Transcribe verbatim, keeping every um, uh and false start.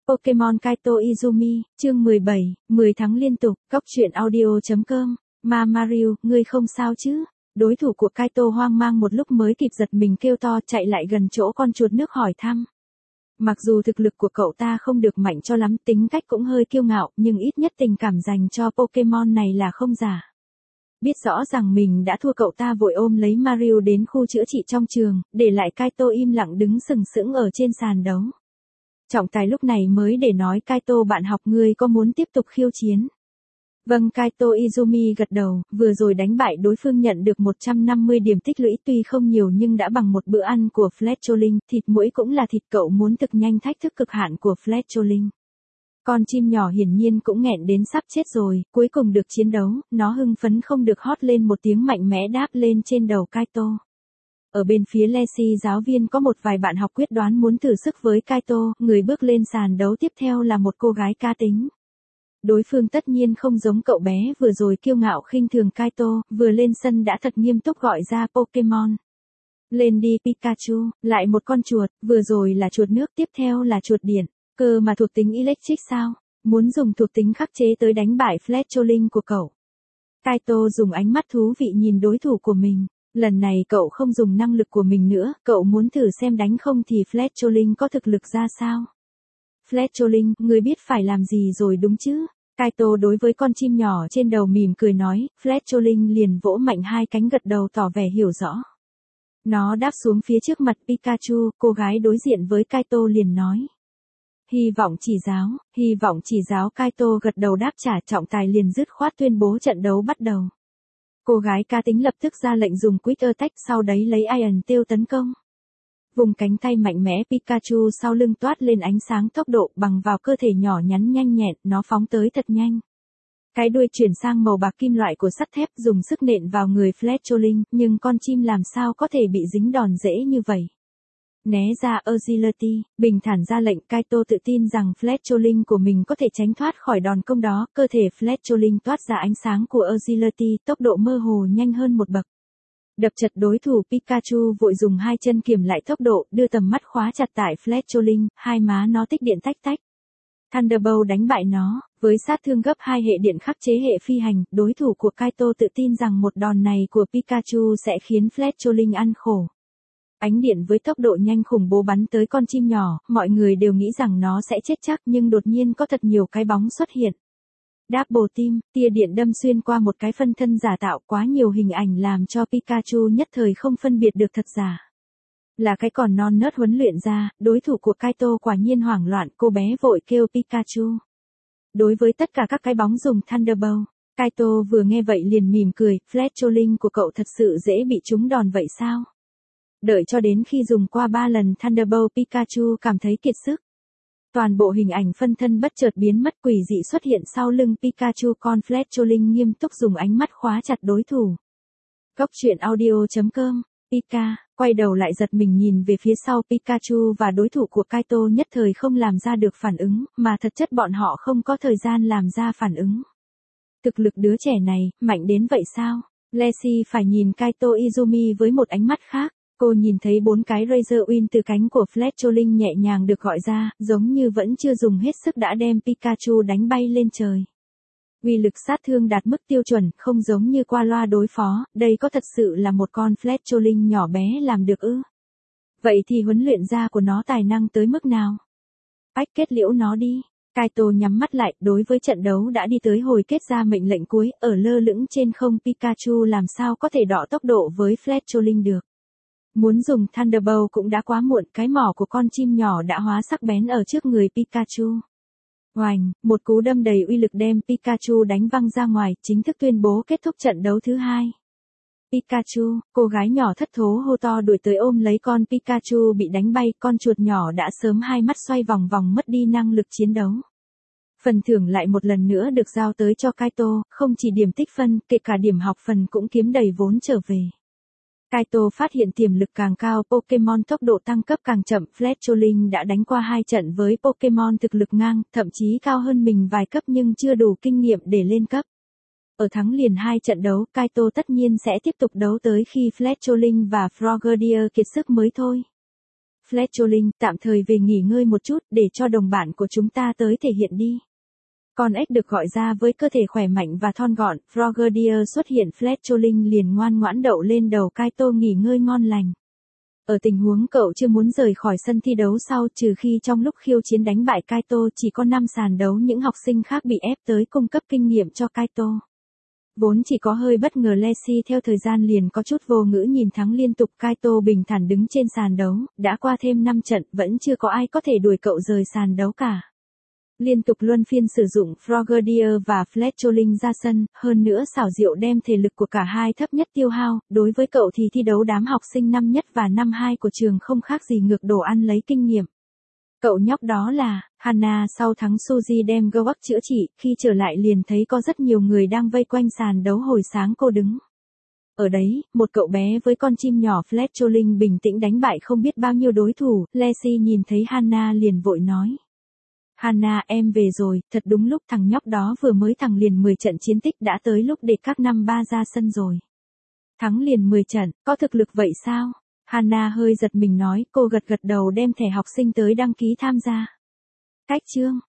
Pokemon Kaito Izumi, chương mười bảy, mười tháng liên tục, Cốc truyện audio.com, Ma Mario, ngươi không sao chứ? Đối thủ của Kaito hoang mang một lúc mới kịp giật mình kêu to chạy lại gần chỗ con chuột nước hỏi thăm. Mặc dù thực lực của cậu ta không được mạnh cho lắm, tính cách cũng hơi kiêu ngạo, nhưng ít nhất tình cảm dành cho Pokemon này là không giả. Biết rõ rằng mình đã thua cậu ta vội ôm lấy Mario đến khu chữa trị trong trường, để lại Kaito im lặng đứng sừng sững ở trên sàn đấu. Trọng tài lúc này mới để nói Kaito bạn học ngươi có muốn tiếp tục khiêu chiến. Vâng, Kaito Izumi gật đầu, vừa rồi đánh bại đối phương nhận được một trăm năm mươi điểm tích lũy tuy không nhiều nhưng đã bằng một bữa ăn của Fletcholing, thịt muỗi cũng là thịt cậu muốn thực nhanh thách thức cực hạn của Fletcholing. Con chim nhỏ hiển nhiên cũng nghẹn đến sắp chết rồi, cuối cùng được chiến đấu, nó hưng phấn không được hót lên một tiếng mạnh mẽ đáp lên trên đầu Kaito. Ở bên phía Leslie giáo viên có một vài bạn học quyết đoán muốn thử sức với Kaito, người bước lên sàn đấu tiếp theo là một cô gái cá tính. Đối phương tất nhiên không giống cậu bé vừa rồi kiêu ngạo khinh thường Kaito, vừa lên sân đã thật nghiêm túc gọi ra Pokemon. Lên đi Pikachu, lại một con chuột, vừa rồi là chuột nước tiếp theo là chuột điện, cơ mà thuộc tính electric sao, muốn dùng thuộc tính khắc chế tới đánh bại Fletcholing của cậu. Kaito dùng ánh mắt thú vị nhìn đối thủ của mình. Lần này cậu không dùng năng lực của mình nữa, cậu muốn thử xem đánh không thì Fletcholing có thực lực ra sao. Fletcholing, ngươi biết phải làm gì rồi đúng chứ? Kaito đối với con chim nhỏ trên đầu mỉm cười nói, Fletcholing liền vỗ mạnh hai cánh gật đầu tỏ vẻ hiểu rõ. Nó đáp xuống phía trước mặt Pikachu, cô gái đối diện với Kaito liền nói. Hy vọng chỉ giáo, hy vọng chỉ giáo Kaito gật đầu đáp trả trọng tài liền dứt khoát tuyên bố trận đấu bắt đầu. Cô gái cá tính lập tức ra lệnh dùng Quick Attack sau đấy lấy Iron Tail tấn công. Vùng cánh tay mạnh mẽ Pikachu sau lưng toát lên ánh sáng tốc độ bằng vào cơ thể nhỏ nhắn nhanh nhẹn, nó phóng tới thật nhanh. Cái đuôi chuyển sang màu bạc kim loại của sắt thép dùng sức nện vào người Fletcholing, nhưng con chim làm sao có thể bị dính đòn dễ như vậy. Né ra Agility, bình thản ra lệnh Kaito tự tin rằng Fletcholing của mình có thể tránh thoát khỏi đòn công đó, cơ thể Fletcholing toát ra ánh sáng của Agility, tốc độ mơ hồ nhanh hơn một bậc. Đập chật đối thủ Pikachu vội dùng hai chân kiềm lại tốc độ, đưa tầm mắt khóa chặt tại Fletcholing, hai má nó tích điện tách tách. Thunderbolt đánh bại nó, với sát thương gấp hai hệ điện khắc chế hệ phi hành, đối thủ của Kaito tự tin rằng một đòn này của Pikachu sẽ khiến Fletcholing ăn khổ. Ánh điện với tốc độ nhanh khủng bố bắn tới con chim nhỏ, mọi người đều nghĩ rằng nó sẽ chết chắc nhưng đột nhiên có thật nhiều cái bóng xuất hiện. Double Team, tia điện đâm xuyên qua một cái phân thân giả tạo, quá nhiều hình ảnh làm cho Pikachu nhất thời không phân biệt được thật giả. Là cái còn non nớt huấn luyện ra, đối thủ của Kaito quả nhiên hoảng loạn, cô bé vội kêu Pikachu. Đối với tất cả các cái bóng dùng Thunderbolt, Kaito vừa nghe vậy liền mỉm cười, Fletcholing của cậu thật sự dễ bị trúng đòn vậy sao? Đợi cho đến khi dùng qua ba lần Thunderbolt Pikachu cảm thấy kiệt sức. Toàn bộ hình ảnh phân thân bất chợt biến mất quỷ dị xuất hiện sau lưng Pikachu, con Fletcholing nghiêm túc dùng ánh mắt khóa chặt đối thủ. Cốc truyện audio.com, Pika, quay đầu lại giật mình nhìn về phía sau Pikachu và đối thủ của Kaito nhất thời không làm ra được phản ứng, mà thật chất bọn họ không có thời gian làm ra phản ứng. Thực lực đứa trẻ này, mạnh đến vậy sao? Leslie phải nhìn Kaito Izumi với một ánh mắt khác. Cô nhìn thấy bốn cái Razor Wing từ cánh của Fletcholing nhẹ nhàng được gọi ra, giống như vẫn chưa dùng hết sức đã đem Pikachu đánh bay lên trời. Uy lực sát thương đạt mức tiêu chuẩn, không giống như qua loa đối phó, đây có thật sự là một con Fletcholing nhỏ bé làm được ư? Vậy thì huấn luyện ra của nó tài năng tới mức nào? Ách, kết liễu nó đi. Kaito nhắm mắt lại, đối với trận đấu đã đi tới hồi kết ra mệnh lệnh cuối, ở lơ lửng trên không Pikachu làm sao có thể đọ tốc độ với Fletcholing được. Muốn dùng Thunderbolt cũng đã quá muộn, cái mỏ của con chim nhỏ đã hóa sắc bén ở trước người Pikachu. Oành, một cú đâm đầy uy lực đem Pikachu đánh văng ra ngoài, chính thức tuyên bố kết thúc trận đấu thứ hai. Pikachu, cô gái nhỏ thất thố hô to đuổi tới ôm lấy con Pikachu bị đánh bay, con chuột nhỏ đã sớm hai mắt xoay vòng vòng mất đi năng lực chiến đấu. Phần thưởng lại một lần nữa được giao tới cho Kaito, không chỉ điểm tích phân, kể cả điểm học phần cũng kiếm đầy vốn trở về. Kaito phát hiện tiềm lực càng cao, Pokemon tốc độ tăng cấp càng chậm, Fletcholing đã đánh qua hai trận với Pokemon thực lực ngang, thậm chí cao hơn mình vài cấp nhưng chưa đủ kinh nghiệm để lên cấp. Ở thắng liền hai trận đấu, Kaito tất nhiên sẽ tiếp tục đấu tới khi Fletcholing và Frogadier kiệt sức mới thôi. Fletcholing, tạm thời về nghỉ ngơi một chút để cho đồng bạn của chúng ta tới thể hiện đi. Con ếch được gọi ra với cơ thể khỏe mạnh và thon gọn, Frogadier xuất hiện Fletcholing liền ngoan ngoãn đậu lên đầu Kaito nghỉ ngơi ngon lành. Ở tình huống cậu chưa muốn rời khỏi sân thi đấu sau trừ khi trong lúc khiêu chiến đánh bại Kaito chỉ có năm sàn đấu những học sinh khác bị ép tới cung cấp kinh nghiệm cho Kaito. Vốn chỉ có hơi bất ngờ Lexi theo thời gian liền có chút vô ngữ nhìn thắng liên tục Kaito bình thản đứng trên sàn đấu, đã qua thêm năm trận vẫn chưa có ai có thể đuổi cậu rời sàn đấu cả. Liên tục luân phiên sử dụng Frogadier và Fletcholing ra sân, hơn nữa xảo diệu đem thể lực của cả hai thấp nhất tiêu hao, đối với cậu thì thi đấu đám học sinh năm nhất và năm hai của trường không khác gì ngược đồ ăn lấy kinh nghiệm. Cậu nhóc đó là, Hana sau thắng Suzy đem Gowak chữa trị, khi trở lại liền thấy có rất nhiều người đang vây quanh sàn đấu hồi sáng cô đứng. Ở đấy, một cậu bé với con chim nhỏ Fletcholing bình tĩnh đánh bại không biết bao nhiêu đối thủ, Lexi nhìn thấy Hana liền vội nói. Hana em về rồi, thật đúng lúc thằng nhóc đó vừa mới thắng liền mười trận chiến tích đã tới lúc để các năm ba ra sân rồi. Thắng liền mười trận, có thực lực vậy sao? Hana hơi giật mình nói, cô gật gật đầu đem thẻ học sinh tới đăng ký tham gia. Cách chương